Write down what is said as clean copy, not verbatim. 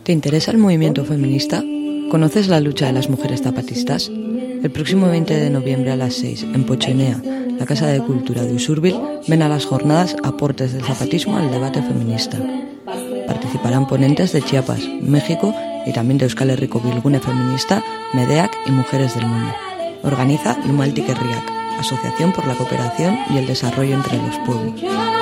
¿Te interesa el movimiento feminista? ¿Conoces la lucha de las mujeres zapatistas? El próximo 20 de noviembre a las 6, en Pochenea, la Casa de Cultura de Usurbil, ven a las jornadas Aportes del zapatismo al debate feminista. Participarán ponentes de Chiapas, México y también de Euskal Herriko Bilgune Feminista, Medeak y Mujeres del Mundo. Organiza Lumaltik Herriak, Asociación por la Cooperación y el Desarrollo entre los Pueblos.